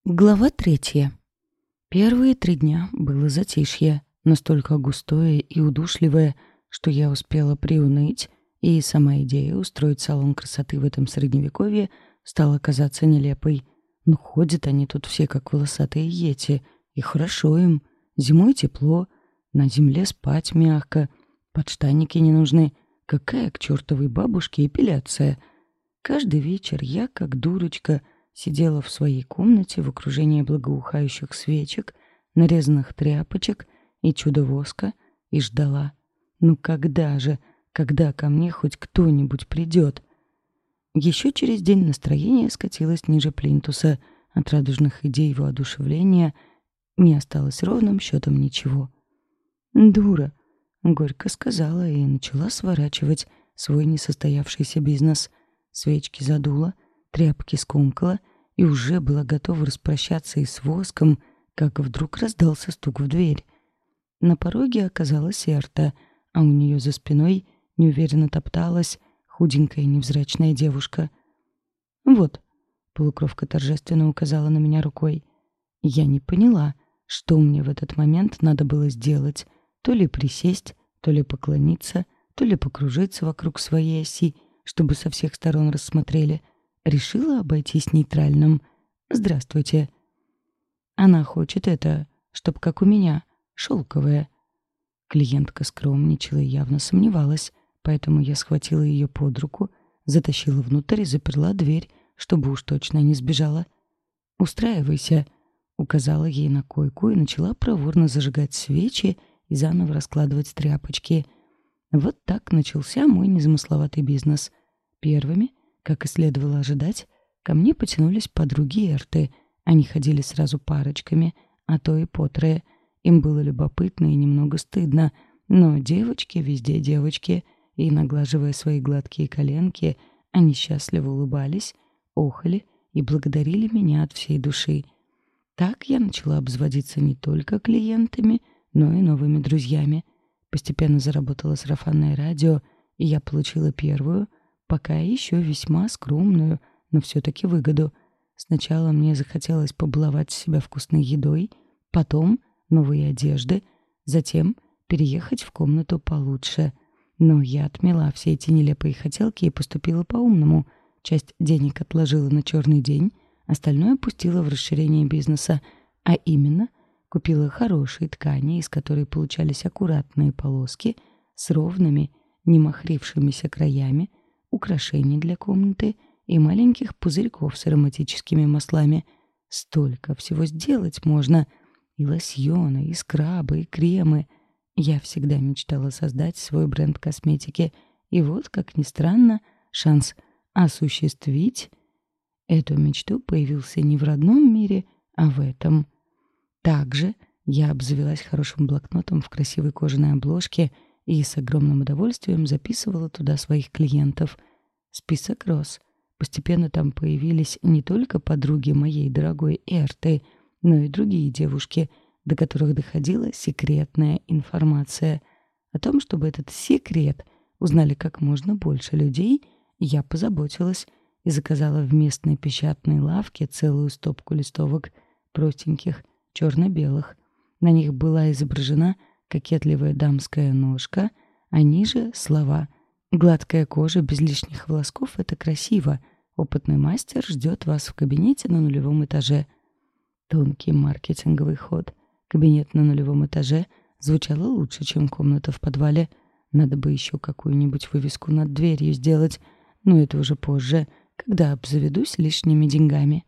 Глава 3. Первые 3 дня было затишье, настолько густое и удушливое, что я успела приуныть, и сама идея устроить салон красоты в этом средневековье стала казаться нелепой. Ну, ходят они тут все как волосатые йети, и хорошо им. Зимой тепло, на земле спать мягко, подштанники не нужны. Какая к чертовой бабушке эпиляция? Каждый вечер я, как дурочка, сидела в своей комнате в окружении благоухающих свечек, нарезанных тряпочек и чудо-воска и ждала. Ну когда же, когда ко мне хоть кто-нибудь придет? Еще через день настроение скатилось ниже плинтуса. От радужных идей и воодушевления не осталось ровным счетом ничего. «Дура», — горько сказала и начала сворачивать свой несостоявшийся бизнес. Свечки задула, тряпки скомкала и уже была готова распрощаться и с воском, как вдруг раздался стук в дверь. На пороге оказалась Эрта, а у нее за спиной неуверенно топталась худенькая невзрачная девушка. «Вот», — полукровка торжественно указала на меня рукой. Я не поняла, что мне в этот момент надо было сделать, то ли присесть, то ли поклониться, то ли покружиться вокруг своей оси, чтобы со всех сторон рассмотрели. Решила обойтись нейтральным. «Здравствуйте». Она хочет это, чтоб как у меня, шелковое. Клиентка скромничала и явно сомневалась, поэтому я схватила ее под руку, затащила внутрь и заперла дверь, чтобы уж точно не сбежала. «Устраивайся», — указала ей на койку и начала проворно зажигать свечи и заново раскладывать тряпочки. Вот так начался мой незамысловатый бизнес. Первыми, как и следовало ожидать, ко мне потянулись подруги Эрты. Они ходили сразу парочками, а то и по трое. Им было любопытно и немного стыдно, но девочки везде девочки, и, наглаживая свои гладкие коленки, они счастливо улыбались, охали и благодарили меня от всей души. Так я начала обзаводиться не только клиентами, но и новыми друзьями. Постепенно заработало сарафанное радио, и я получила первую, пока еще весьма скромную, но все-таки выгоду. Сначала мне захотелось побаловать себя вкусной едой, потом новые одежды, затем переехать в комнату получше. Но я отмела все эти нелепые хотелки и поступила по-умному. Часть денег отложила на черный день, остальное пустила в расширение бизнеса, а именно купила хорошие ткани, из которой получались аккуратные полоски с ровными, не махрившимися краями, украшений для комнаты и маленьких пузырьков с ароматическими маслами. Столько всего сделать можно. И лосьоны, и скрабы, и кремы. Я всегда мечтала создать свой бренд косметики. И вот, как ни странно, шанс осуществить эту мечту появился не в родном мире, а в этом. Также я обзавелась хорошим блокнотом в красивой кожаной обложке и с огромным удовольствием записывала туда своих клиентов. Список рос. Постепенно там появились не только подруги моей дорогой Эрты, но и другие девушки, до которых доходила секретная информация. О том, чтобы этот секрет узнали как можно больше людей, я позаботилась и заказала в местной печатной лавке целую стопку листовок, простеньких, черно-белых. На них была изображена кокетливая дамская ножка, а ниже слова: «Гладкая кожа без лишних волосков — это красиво. Опытный мастер ждет вас в кабинете на 0-м этаже». Тонкий маркетинговый ход. Кабинет на 0-м этаже звучало лучше, чем комната в подвале. Надо бы еще какую-нибудь вывеску над дверью сделать, но это уже позже, когда обзаведусь лишними деньгами.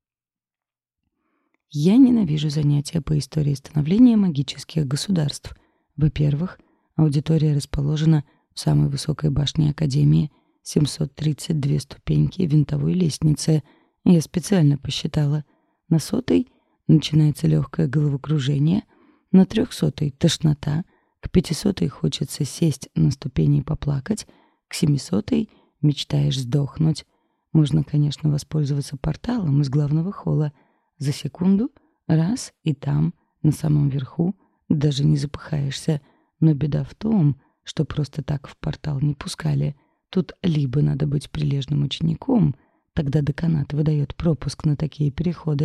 Я ненавижу занятия по истории становления магических государств. Во-первых, аудитория расположена в самой высокой башне Академии, 732 ступеньки винтовой лестницы. Я специально посчитала. На 100-й начинается легкое головокружение, на 300-й тошнота, к 500-й хочется сесть на ступени и поплакать, к 700-й мечтаешь сдохнуть. Можно, конечно, воспользоваться порталом из главного холла. За секунду раз и там, на самом верху, даже не запыхаешься. Но беда в том, что просто так в портал не пускали. Тут либо надо быть прилежным учеником, тогда деканат выдает пропуск на такие переходы,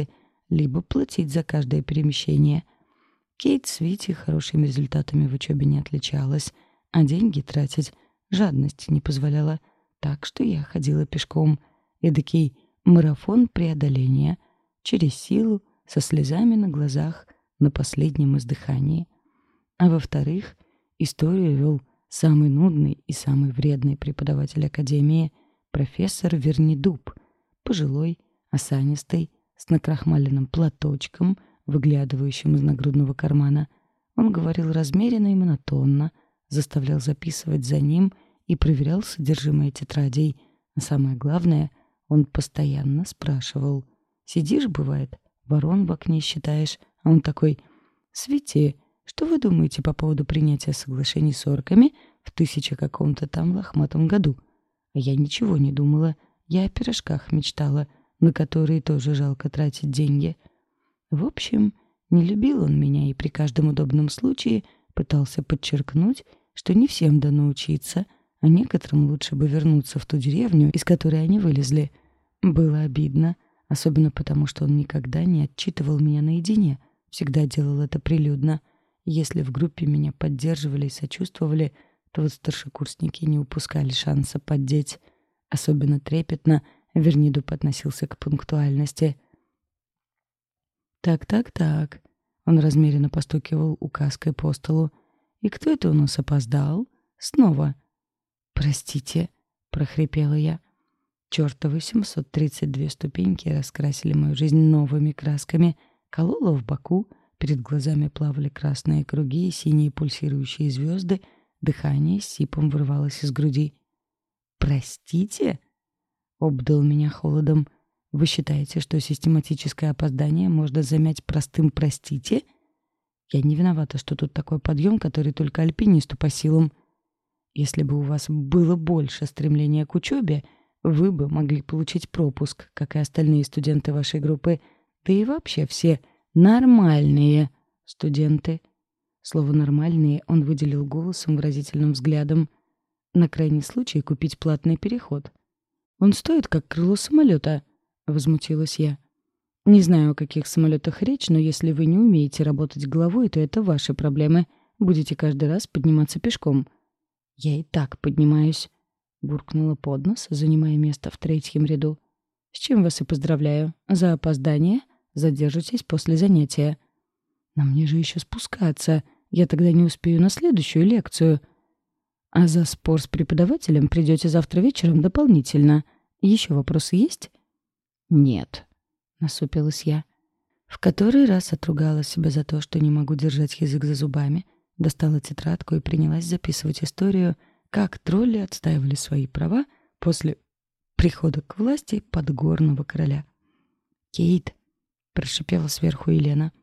либо платить за каждое перемещение. Кейт с Вити хорошими результатами в учебе не отличалась, а деньги тратить жадность не позволяла, так что я ходила пешком. Эдакий марафон преодоления, через силу, со слезами на глазах, на последнем издыхании. А во-вторых, историю вел самый нудный и самый вредный преподаватель академии, профессор Вернидуб, пожилой, осанистый, с накрахмаленным платочком, выглядывающим из нагрудного кармана. Он говорил размеренно и монотонно, заставлял записывать за ним и проверял содержимое тетрадей. А самое главное, он постоянно спрашивал: «Сидишь, бывает, ворон в окне считаешь?» А он такой: «Свети, что вы думаете по поводу принятия соглашений с орками в 1000 каком-то там лохматом году?» А я ничего не думала, я о пирожках мечтала, на которые тоже жалко тратить деньги. В общем, не любил он меня и при каждом удобном случае пытался подчеркнуть, что не всем дано учиться, а некоторым лучше бы вернуться в ту деревню, из которой они вылезли. Было обидно, особенно потому, что он никогда не отчитывал меня наедине, всегда делал это прилюдно. Если в группе меня поддерживали и сочувствовали, то вот старшекурсники не упускали шанса поддеть. Особенно трепетно Вернидуб относился к пунктуальности. «Так». Он размеренно постукивал указкой по столу. «И кто это у нас опоздал? Снова?» «Простите», — прохрипела я. Чёртовы 732 ступеньки раскрасили мою жизнь новыми красками. Кололо в боку, перед глазами плавали красные круги и синие пульсирующие звезды, дыхание с сипом вырвалось из груди. «Простите?» — обдал меня холодом. «Вы считаете, что систематическое опоздание можно замять простым «простите»?» Я не виновата, что тут такой подъем, который только альпинисту по силам. Если бы у вас было больше стремления к учебе, вы бы могли получить пропуск, как и остальные студенты вашей группы, да и вообще все нормальные студенты. Слово «нормальные» он выделил голосом, выразительным взглядом. На крайний случай купить платный переход. «Он стоит, как крыло самолета», — возмутилась я. «Не знаю, о каких самолетах речь, но если вы не умеете работать головой, то это ваши проблемы. Будете каждый раз подниматься пешком». «Я и так поднимаюсь», — буркнула под нос, занимая место в 3-м ряду. «С чем вас и поздравляю. За опоздание задержитесь после занятия». «Но мне же еще спускаться. Я тогда не успею на следующую лекцию». «А за спор с преподавателем придете завтра вечером дополнительно. Еще вопросы есть?» «Нет», — насупилась я. В который раз отругала себя за то, что не могу держать язык за зубами, достала тетрадку и принялась записывать историю, как тролли отстаивали свои права после прихода к власти подгорного короля. «Кейт», — прошипела сверху Елена,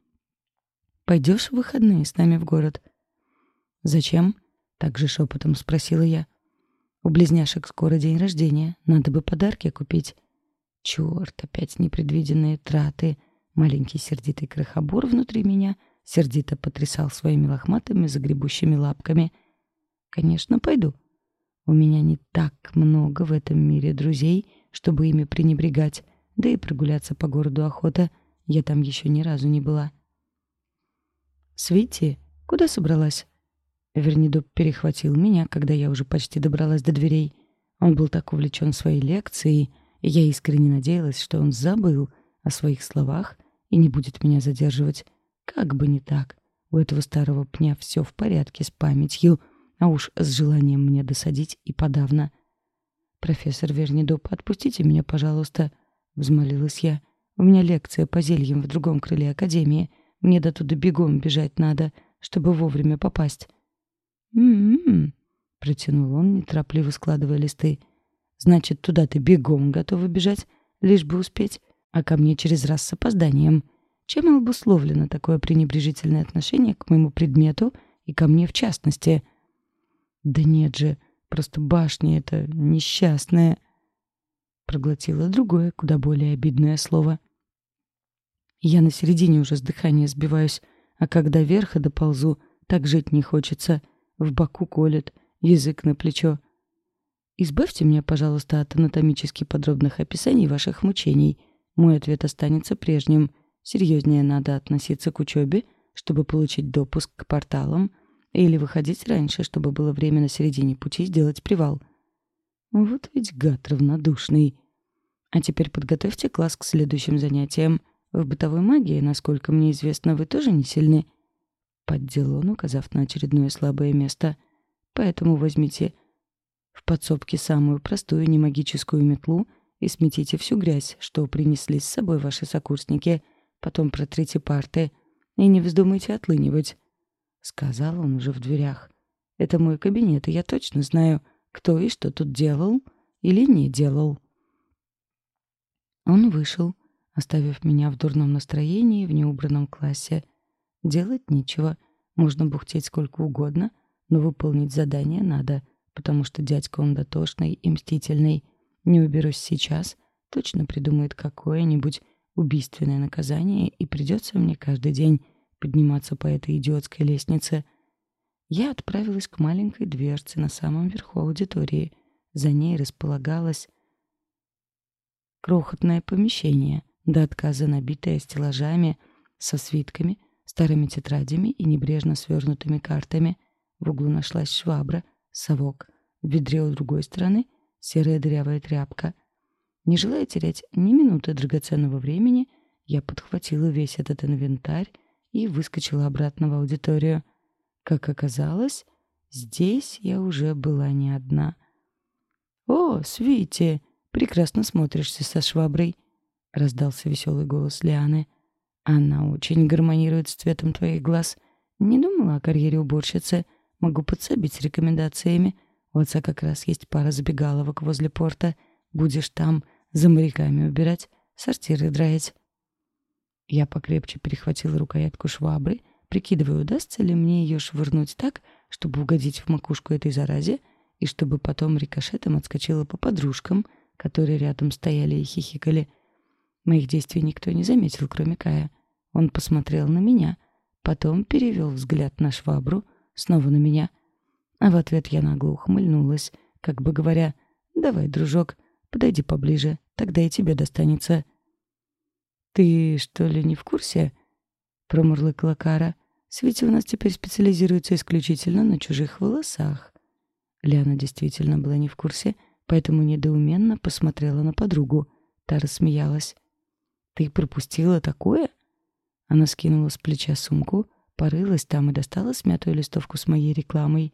— «пойдешь в выходные с нами в город?» «Зачем?» — также шепотом спросила я. «У близняшек скоро день рождения, надо бы подарки купить». Черт, опять непредвиденные траты. Маленький сердитый крохобор внутри меня сердито потрясал своими лохматыми загребущими лапками. «Конечно, пойду. У меня не так много в этом мире друзей, чтобы ими пренебрегать, да и прогуляться по городу охота. Я там еще ни разу не была». «Свити, куда собралась?» Вернидуб перехватил меня, когда я уже почти добралась до дверей. Он был так увлечен своей лекцией, и я искренне надеялась, что он забыл о своих словах и не будет меня задерживать. Как бы не так. У этого старого пня все в порядке с памятью, а уж с желанием мне досадить и подавно. «Профессор Вернидуб, отпустите меня, пожалуйста», — взмолилась я. «У меня лекция по зельям в другом крыле академии. Мне до туда бегом бежать надо, чтобы вовремя попасть». «М-м-м», — протянул он, неторопливо складывая листы. «Значит, туда ты бегом готова бежать, лишь бы успеть, а ко мне через раз с опозданием. Чем обусловлено такое пренебрежительное отношение к моему предмету и ко мне в частности?» «Да нет же, просто башня эта несчастная», — проглотила другое, куда более обидное слово. «Я на середине уже с дыхания сбиваюсь, а когда верха доползу, так жить не хочется. В боку колет, язык на плечо. Избавьте меня, пожалуйста, от анатомически подробных описаний ваших мучений. Мой ответ останется прежним. серьезнее надо относиться к учебе, чтобы получить допуск к порталам, или выходить раньше, чтобы было время на середине пути сделать привал. Вот ведь гад равнодушный. А теперь подготовьте класс к следующим занятиям. В бытовой магии, насколько мне известно, вы тоже не сильны. Поддел он, указав на очередное слабое место. Поэтому возьмите в подсобке самую простую немагическую метлу и сметите всю грязь, что принесли с собой ваши сокурсники. Потом протрите парты и не вздумайте отлынивать. Сказал он уже в дверях. Это мой кабинет, и я точно знаю, кто и что тут делал или не делал. Он вышел, оставив меня в дурном настроении в неубранном классе. Делать нечего, можно бухтеть сколько угодно, но выполнить задание надо, потому что дядька он дотошный и мстительный. Не уберусь сейчас, точно придумает какое-нибудь убийственное наказание, и придется мне каждый день подниматься по этой идиотской лестнице. Я отправилась к маленькой дверце на самом верху аудитории. За ней располагалось крохотное помещение, до отказа набитое стеллажами со свитками, старыми тетрадями и небрежно свернутыми картами. В углу нашлась швабра, совок. В ведре у другой стороны серая дырявая тряпка. Не желая терять ни минуты драгоценного времени, я подхватила весь этот инвентарь и выскочила обратно в аудиторию. Как оказалось, здесь я уже была не одна. «О, Свити, прекрасно смотришься со шваброй», — раздался веселый голос Лианы. «Она очень гармонирует с цветом твоих глаз. Не думала о карьере уборщицы. Могу подсобить с рекомендациями. У отца как раз есть пара забегаловок возле порта. Будешь там за моряками убирать, сортиры драить». Я покрепче перехватила рукоятку швабры, прикидывая, удастся ли мне ее швырнуть так, чтобы угодить в макушку этой заразе, и чтобы потом рикошетом отскочила по подружкам, которые рядом стояли и хихикали. Моих действий никто не заметил, кроме Кая. Он посмотрел на меня, потом перевел взгляд на швабру, снова на меня. А в ответ я нагло ухмыльнулась, как бы говоря: «Давай, дружок, подойди поближе, тогда и тебе достанется». «Ты что ли не в курсе?» — промурлыкала Кара. «Свити у нас теперь специализируется исключительно на чужих волосах». Лиана действительно была не в курсе, поэтому недоуменно посмотрела на подругу. Та рассмеялась. «Ты пропустила такое?» Она скинула с плеча сумку, порылась там и достала смятую листовку с моей рекламой.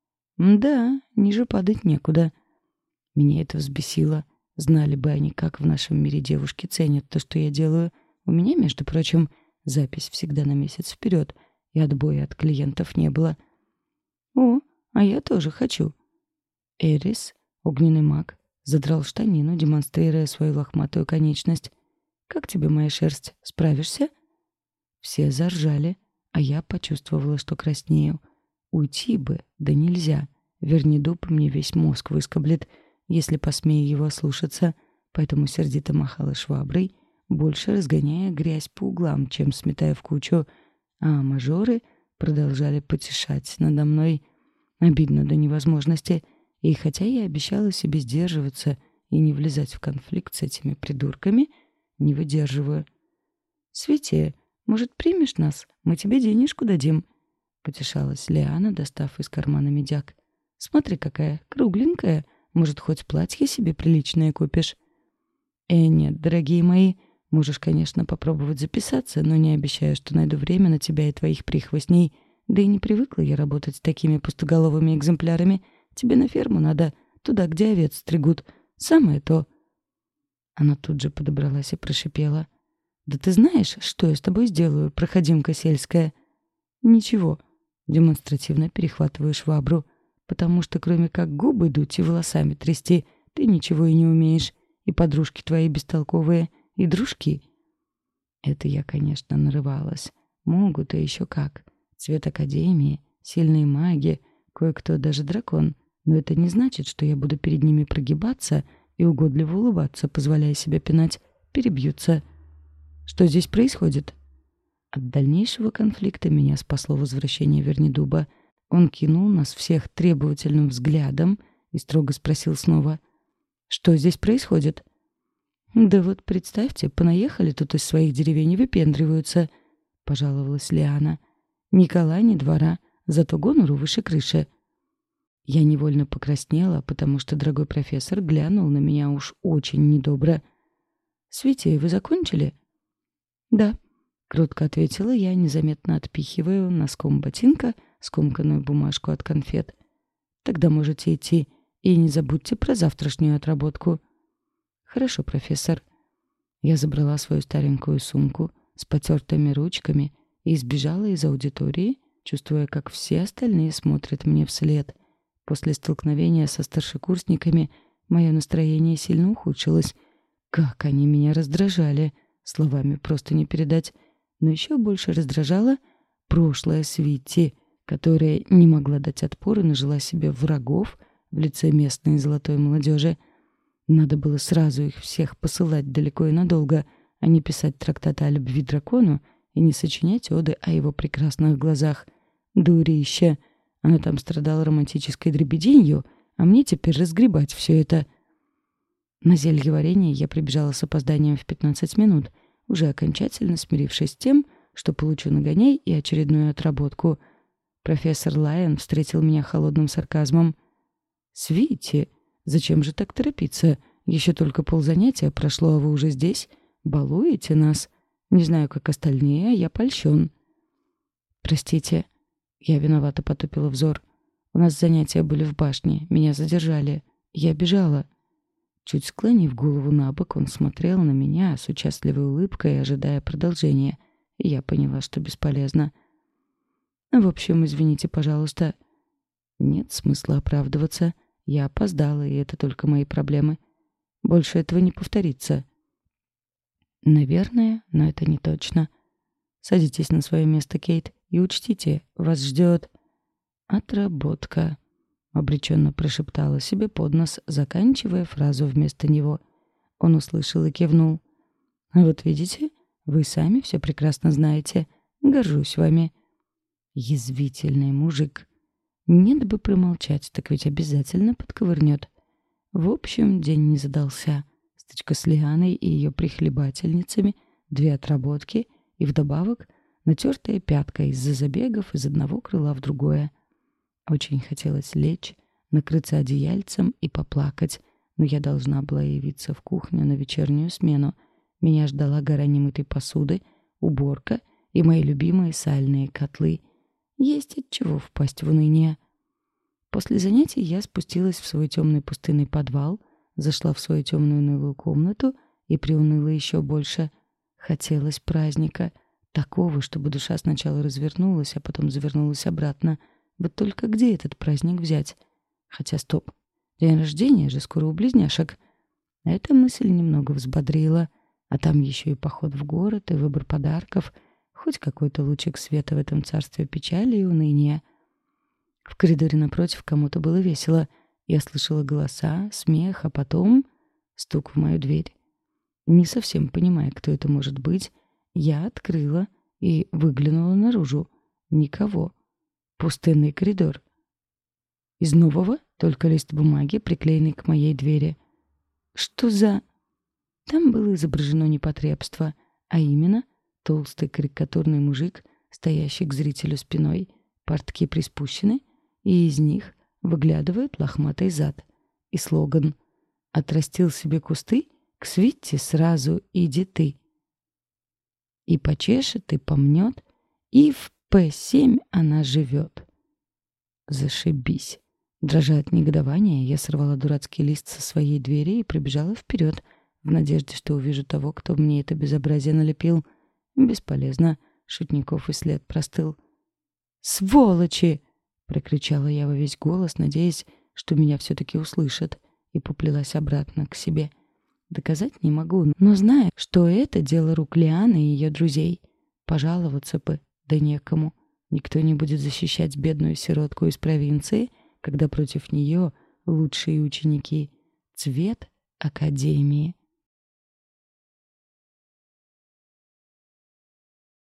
«Да, ниже падать некуда». Меня это взбесило. Знали бы они, как в нашем мире девушки ценят то, что я делаю. У меня, между прочим, запись всегда на месяц вперед, и отбоя от клиентов не было. «О, а я тоже хочу». Эрис, огненный маг, задрал штанину, демонстрируя свою лохматую конечность. «Как тебе моя шерсть? Справишься?» Все заржали, а я почувствовала, что краснею. Уйти бы, да нельзя. Вернидуб мне весь мозг выскоблит, если посмею его ослушаться, поэтому сердито махала шваброй, больше разгоняя грязь по углам, чем сметая в кучу, а мажоры продолжали потешать надо мной. Обидно до невозможности, и хотя я обещала себе сдерживаться и не влезать в конфликт с этими придурками, не выдерживаю. «Свете, может, примешь нас? Мы тебе денежку дадим», — потешалась Лиана, достав из кармана медяк. «Смотри, какая кругленькая. Может, хоть платье себе приличное купишь?» Нет, дорогие мои, можешь, конечно, попробовать записаться, но не обещаю, что найду время на тебя и твоих прихвостней. Да и не привыкла я работать с такими пустоголовыми экземплярами. Тебе на ферму надо, туда, где овец стригут. Самое то». Она тут же подобралась и прошипела: «Да ты знаешь, что я с тобой сделаю, проходимка сельская?» «Ничего», — демонстративно перехватываю швабру, «потому что кроме как губы дуть и волосами трясти, ты ничего и не умеешь. И подружки твои бестолковые, и дружки». Это я, конечно, нарывалась. Могут, и еще как. Цвет академии, сильные маги, кое-кто даже дракон. Но это не значит, что я буду перед ними прогибаться и угодливо улыбаться, позволяя себе пинать. Перебьются. Что здесь происходит? От дальнейшего конфликта меня спасло возвращение Вернидуба. Он кинул нас всех требовательным взглядом и строго спросил снова: «Что здесь происходит?» «Да вот представьте, понаехали тут из своих деревень и выпендриваются», — пожаловалась Лиана. «Ни кола, ни двора, зато гонору выше крыши». Я невольно покраснела, потому что дорогой профессор глянул на меня уж очень недобро. «Свити, вы закончили?» «Да», — кротко ответила я, незаметно отпихивая носком ботинка скомканную бумажку от конфет. «Тогда можете идти, и не забудьте про завтрашнюю отработку». «Хорошо, профессор». Я забрала свою старенькую сумку с потертыми ручками и сбежала из аудитории, чувствуя, как все остальные смотрят мне вслед. После столкновения со старшекурсниками мое настроение сильно ухудшилось. Как они меня раздражали, словами просто не передать. Но еще больше раздражало прошлое Свити, которая не могла дать отпор и нажила себе врагов в лице местной золотой молодежи. Надо было сразу их всех посылать далеко и надолго, а не писать трактаты о любви дракону и не сочинять оды о его прекрасных глазах. Дурище! Она там страдала романтической дребеденью, а мне теперь разгребать все это. На зелье варенья я прибежала с опозданием в 15 минут, уже окончательно смирившись с тем, что получу нагоняй и очередную отработку. Профессор Лайон встретил меня холодным сарказмом. «Свити, зачем же так торопиться? Еще только ползанятия прошло, а вы уже здесь? Балуете нас? Не знаю, как остальные, а я польщен». «Простите». Я виновато потупила взор. «У нас занятия были в башне, меня задержали. Я бежала». Чуть склонив голову на бок, он смотрел на меня с участливой улыбкой, ожидая продолжения. И я поняла, что бесполезно. «В общем, извините, пожалуйста». Нет смысла оправдываться. Я опоздала, и это только мои проблемы. Больше этого не повторится. Наверное, но это не точно. Садитесь на свое место, Кейт, и учтите, вас ждет отработка. Обреченно прошептала себе под нос, заканчивая фразу вместо него. Он услышал и кивнул. «Вот видите, вы сами все прекрасно знаете. Горжусь вами». Язвительный мужик. Нет бы промолчать, так ведь обязательно подковырнет. В общем, день не задался. Стычка с Лианой и ее прихлебательницами, 2 отработки и вдобавок натертая пятка из-за забегов из одного крыла в другое. Очень хотелось лечь, накрыться одеяльцем и поплакать, но я должна была явиться в кухню на вечернюю смену. Меня ждала гора немытой посуды, уборка и мои любимые сальные котлы. Есть от чего впасть в уныние. После занятий я спустилась в свой темный пустынный подвал, зашла в свою темную унылую комнату и приуныла еще больше. Хотелось праздника, такого, чтобы душа сначала развернулась, а потом завернулась обратно. Вот только где этот праздник взять? Хотя стоп, день рождения же скоро у близняшек. Эта мысль немного взбодрила, а там еще и поход в город и выбор подарков, хоть какой-то лучик света в этом царстве печали и уныния. В коридоре напротив кому-то было весело. Я слышала голоса, смех, а потом стук в мою дверь. Не совсем понимая, кто это может быть, я открыла и выглянула наружу. Никого. Пустынный коридор. Из нового только лист бумаги, приклеенный к моей двери. Что за... Там было изображено непотребство, а именно толстый карикатурный мужик, стоящий к зрителю спиной, портки приспущены, и из них выглядывает лохматый зад. И слоган: «Отрастил себе кусты, к Свитте сразу иди ты». И почешет, и помнет, и в П7 она живет. Зашибись. Дрожа от негодования, я сорвала дурацкий лист со своей двери и пробежала вперед, в надежде, что увижу того, кто мне это безобразие налепил. Бесполезно. Шутников и след простыл. «Сволочи!» — прокричала я во весь голос, надеясь, что меня все-таки услышат, и поплелась обратно к себе. Доказать не могу, но знаю, что это дело рук Лианы и ее друзей. Пожаловаться бы, да некому. Никто не будет защищать бедную сиротку из провинции, когда против нее лучшие ученики. Цвет академии.